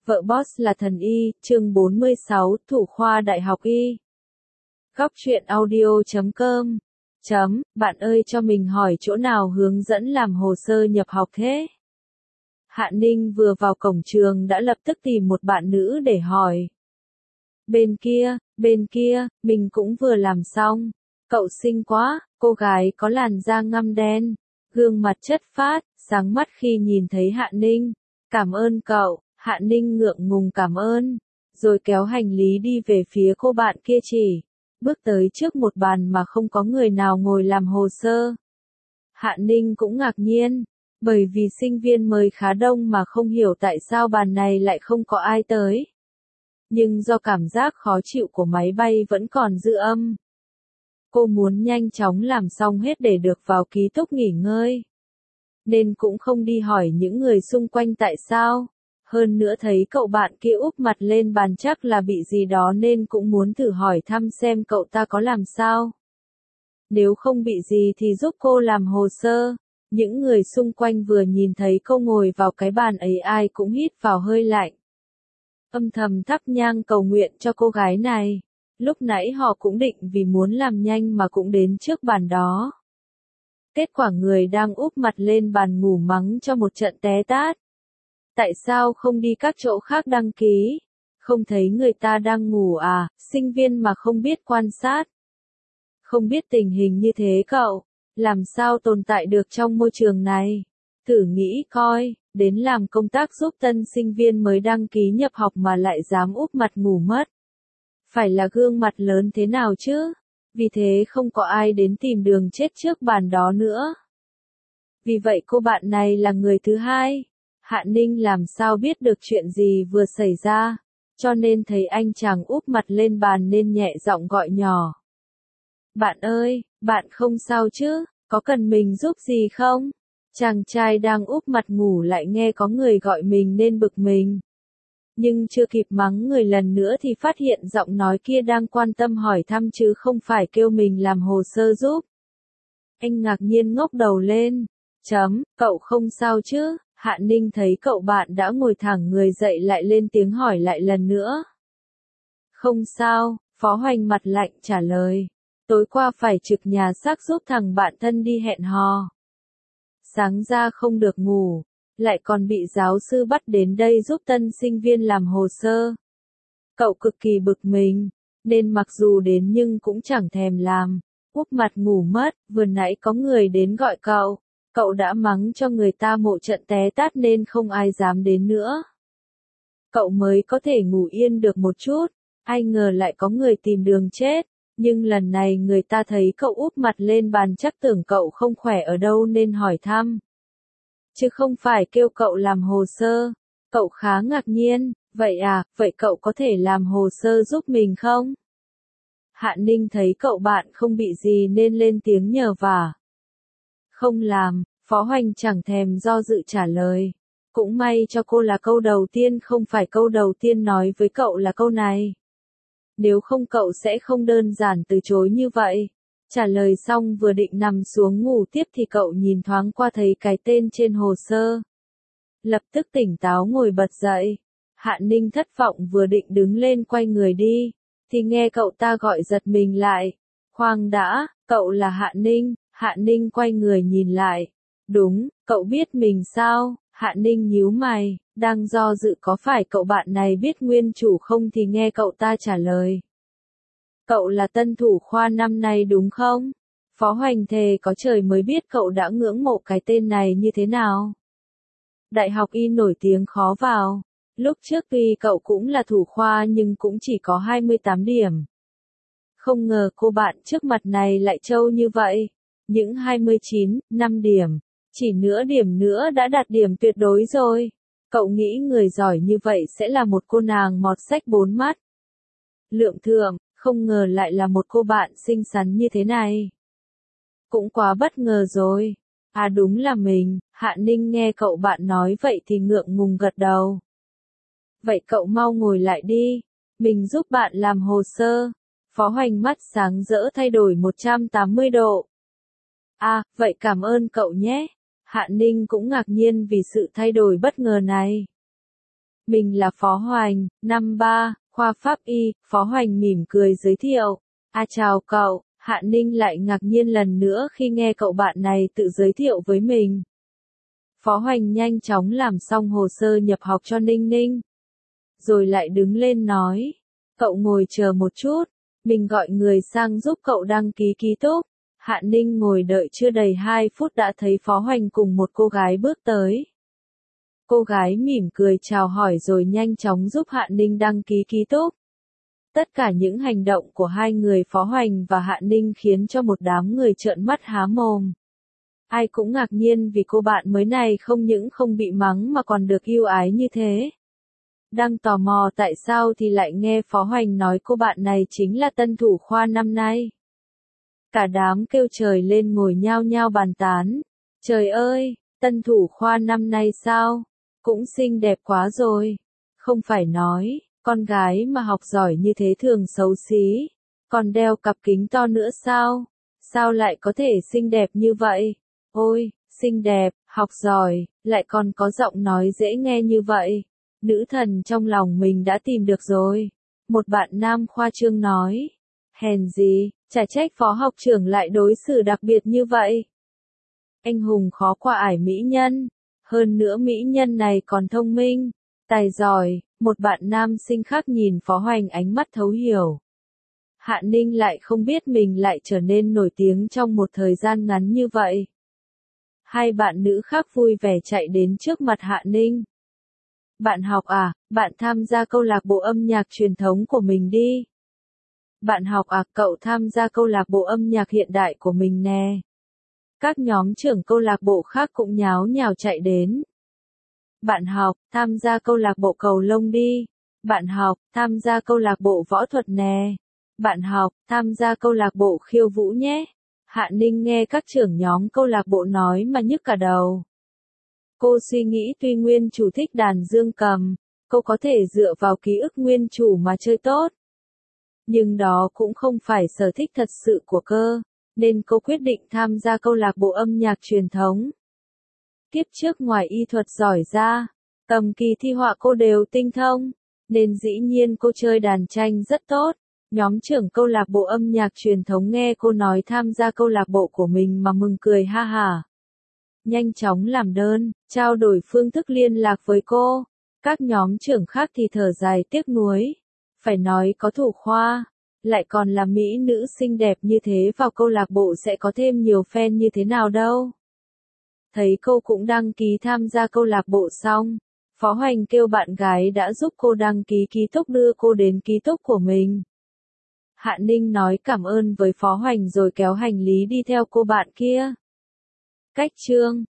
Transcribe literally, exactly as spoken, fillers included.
Vợ boss là thần y, chương bốn mươi sáu, thủ khoa đại học y. Góc truyện audio chấm com. Chấm, bạn ơi cho mình hỏi chỗ nào hướng dẫn làm hồ sơ nhập học thế? Hạ Ninh vừa vào cổng trường đã lập tức tìm một bạn nữ để hỏi. Bên kia, bên kia, mình cũng vừa làm xong. Cậu xinh quá, cô gái có làn da ngăm đen, gương mặt chất phác, sáng mắt khi nhìn thấy Hạ Ninh. Cảm ơn cậu. Hạ Ninh ngượng ngùng cảm ơn, rồi kéo hành lý đi về phía cô bạn kia chỉ, bước tới trước một bàn mà không có người nào ngồi làm hồ sơ. Hạ Ninh cũng ngạc nhiên, bởi vì sinh viên mới khá đông mà không hiểu tại sao bàn này lại không có ai tới. Nhưng do cảm giác khó chịu của máy bay vẫn còn dư âm. Cô muốn nhanh chóng làm xong hết để được vào ký túc nghỉ ngơi. Nên cũng không đi hỏi những người xung quanh tại sao. Hơn nữa thấy cậu bạn kia úp mặt lên bàn chắc là bị gì đó nên cũng muốn thử hỏi thăm xem cậu ta có làm sao. Nếu không bị gì thì giúp cô làm hồ sơ. Những người xung quanh vừa nhìn thấy cô ngồi vào cái bàn ấy ai cũng hít vào hơi lạnh. Âm thầm thắp nhang cầu nguyện cho cô gái này. Lúc nãy họ cũng định vì muốn làm nhanh mà cũng đến trước bàn đó. Kết quả người đang úp mặt lên bàn ngủ mắng cho một trận té tát. Tại sao không đi các chỗ khác đăng ký? Không thấy người ta đang ngủ à, sinh viên mà không biết quan sát. Không biết tình hình như thế cậu, làm sao tồn tại được trong môi trường này? Thử nghĩ coi, đến làm công tác giúp tân sinh viên mới đăng ký nhập học mà lại dám úp mặt ngủ mất. Phải là gương mặt lớn thế nào chứ? Vì thế không có ai đến tìm đường chết trước bàn đó nữa. Vì vậy cô bạn này là người thứ hai. Hạ Ninh làm sao biết được chuyện gì vừa xảy ra, cho nên thấy anh chàng úp mặt lên bàn nên nhẹ giọng gọi nhỏ. Bạn ơi, bạn không sao chứ, có cần mình giúp gì không? Chàng trai đang úp mặt ngủ lại nghe có người gọi mình nên bực mình. Nhưng chưa kịp mắng người lần nữa thì phát hiện giọng nói kia đang quan tâm hỏi thăm chứ không phải kêu mình làm hồ sơ giúp. Anh ngạc nhiên ngóc đầu lên. Chấm, cậu không sao chứ? Hạ Ninh thấy cậu bạn đã ngồi thẳng người dậy lại lên tiếng hỏi lại lần nữa. Không sao, Phó Hoành mặt lạnh trả lời. Tối qua phải trực nhà xác giúp thằng bạn thân đi hẹn hò. Sáng ra không được ngủ, lại còn bị giáo sư bắt đến đây giúp tân sinh viên làm hồ sơ. Cậu cực kỳ bực mình, nên mặc dù đến nhưng cũng chẳng thèm làm, úp mặt ngủ mất, vừa nãy có người đến gọi cậu. Cậu đã mắng cho người ta một trận té tát nên không ai dám đến nữa. Cậu mới có thể ngủ yên được một chút, ai ngờ lại có người tìm đường chết, nhưng lần này người ta thấy cậu úp mặt lên bàn chắc tưởng cậu không khỏe ở đâu nên hỏi thăm. Chứ không phải kêu cậu làm hồ sơ. Cậu khá ngạc nhiên, vậy à, vậy cậu có thể làm hồ sơ giúp mình không? Hạ Ninh thấy cậu bạn không bị gì nên lên tiếng nhờ vả. Không làm, Phó Hoành chẳng thèm do dự trả lời. Cũng may cho cô là câu đầu tiên không phải câu đầu tiên nói với cậu là câu này. Nếu không cậu sẽ không đơn giản từ chối như vậy. Trả lời xong vừa định nằm xuống ngủ tiếp thì cậu nhìn thoáng qua thấy cái tên trên hồ sơ. Lập tức tỉnh táo ngồi bật dậy. Hạ Ninh thất vọng vừa định đứng lên quay người đi, thì nghe cậu ta gọi giật mình lại. Khoan đã, cậu là Hạ Ninh. Hạ Ninh quay người nhìn lại. Đúng, cậu biết mình sao? Hạ Ninh nhíu mày, đang do dự có phải cậu bạn này biết nguyên chủ không thì nghe cậu ta trả lời. Cậu là tân thủ khoa năm nay đúng không? Phó Hoành thề có trời mới biết cậu đã ngưỡng mộ cái tên này như thế nào. Đại học y nổi tiếng khó vào. Lúc trước tuy cậu cũng là thủ khoa nhưng cũng chỉ có hai mươi tám điểm. Không ngờ cô bạn trước mặt này lại trâu như vậy. Những hai mươi chín, năm điểm. Chỉ nửa điểm nữa đã đạt điểm tuyệt đối rồi. Cậu nghĩ người giỏi như vậy sẽ là một cô nàng mọt sách bốn mắt. Lượng thượng, không ngờ lại là một cô bạn xinh xắn như thế này. Cũng quá bất ngờ rồi. À đúng là mình. Hạ Ninh nghe cậu bạn nói vậy thì ngượng ngùng gật đầu. Vậy cậu mau ngồi lại đi. Mình giúp bạn làm hồ sơ. Phó Hoành mắt sáng rỡ thay đổi một trăm tám mươi độ. À, vậy cảm ơn cậu nhé. Hạ Ninh cũng ngạc nhiên vì sự thay đổi bất ngờ này. Mình là Phó Hoành, năm ba, khoa Pháp Y. Phó Hoành mỉm cười giới thiệu. À chào cậu. Hạ Ninh lại ngạc nhiên lần nữa khi nghe cậu bạn này tự giới thiệu với mình. Phó Hoành nhanh chóng làm xong hồ sơ nhập học cho Ninh Ninh. Rồi lại đứng lên nói. Cậu ngồi chờ một chút, mình gọi người sang giúp cậu đăng ký ký túc. Hạ Ninh ngồi đợi chưa đầy hai phút đã thấy Phó Hoành cùng một cô gái bước tới. Cô gái mỉm cười chào hỏi rồi nhanh chóng giúp Hạ Ninh đăng ký ký túc. Tất cả những hành động của hai người Phó Hoành và Hạ Ninh khiến cho một đám người trợn mắt há mồm. Ai cũng ngạc nhiên vì cô bạn mới này không những không bị mắng mà còn được yêu ái như thế. Đang tò mò tại sao thì lại nghe Phó Hoành nói cô bạn này chính là tân thủ khoa năm nay. Cả đám kêu trời lên ngồi nhao nhao bàn tán. Trời ơi, tân thủ khoa năm nay sao? Cũng xinh đẹp quá rồi. Không phải nói, con gái mà học giỏi như thế thường xấu xí. Còn đeo cặp kính to nữa sao? Sao lại có thể xinh đẹp như vậy? Ôi, xinh đẹp, học giỏi, lại còn có giọng nói dễ nghe như vậy. Nữ thần trong lòng mình đã tìm được rồi. Một bạn nam khoa trương nói. Hèn gì, chả trách phó học trưởng lại đối xử đặc biệt như vậy. Anh hùng khó qua ải mỹ nhân. Hơn nữa mỹ nhân này còn thông minh, tài giỏi. Một bạn nam sinh khác nhìn Phó Hoành ánh mắt thấu hiểu. Hạ Ninh lại không biết mình lại trở nên nổi tiếng trong một thời gian ngắn như vậy. Hai bạn nữ khác vui vẻ chạy đến trước mặt Hạ Ninh. Bạn học à, bạn tham gia câu lạc bộ âm nhạc truyền thống của mình đi. Bạn học à, cậu tham gia câu lạc bộ âm nhạc hiện đại của mình nè. Các nhóm trưởng câu lạc bộ khác cũng nháo nhào chạy đến. Bạn học, tham gia câu lạc bộ cầu lông đi. Bạn học, tham gia câu lạc bộ võ thuật nè. Bạn học, tham gia câu lạc bộ khiêu vũ nhé. Hạ Ninh nghe các trưởng nhóm câu lạc bộ nói mà nhức cả đầu. Cô suy nghĩ tuy nguyên chủ thích đàn dương cầm, cô có thể dựa vào ký ức nguyên chủ mà chơi tốt. Nhưng đó cũng không phải sở thích thật sự của cô, nên cô quyết định tham gia câu lạc bộ âm nhạc truyền thống. Kiếp trước ngoài y thuật giỏi ra, cầm kỳ thi họa cô đều tinh thông, nên dĩ nhiên cô chơi đàn tranh rất tốt. Nhóm trưởng câu lạc bộ âm nhạc truyền thống nghe cô nói tham gia câu lạc bộ của mình mà mừng cười ha hả. Nhanh chóng làm đơn, trao đổi phương thức liên lạc với cô. Các nhóm trưởng khác thì thở dài tiếc nuối. Phải nói có thủ khoa, lại còn là mỹ nữ xinh đẹp như thế vào câu lạc bộ sẽ có thêm nhiều fan như thế nào đâu. Thấy cô cũng đăng ký tham gia câu lạc bộ xong, Phó Hoành kêu bạn gái đã giúp cô đăng ký ký túc đưa cô đến ký túc của mình. Hạ Ninh nói cảm ơn với Phó Hoành rồi kéo hành lý đi theo cô bạn kia. Cách chương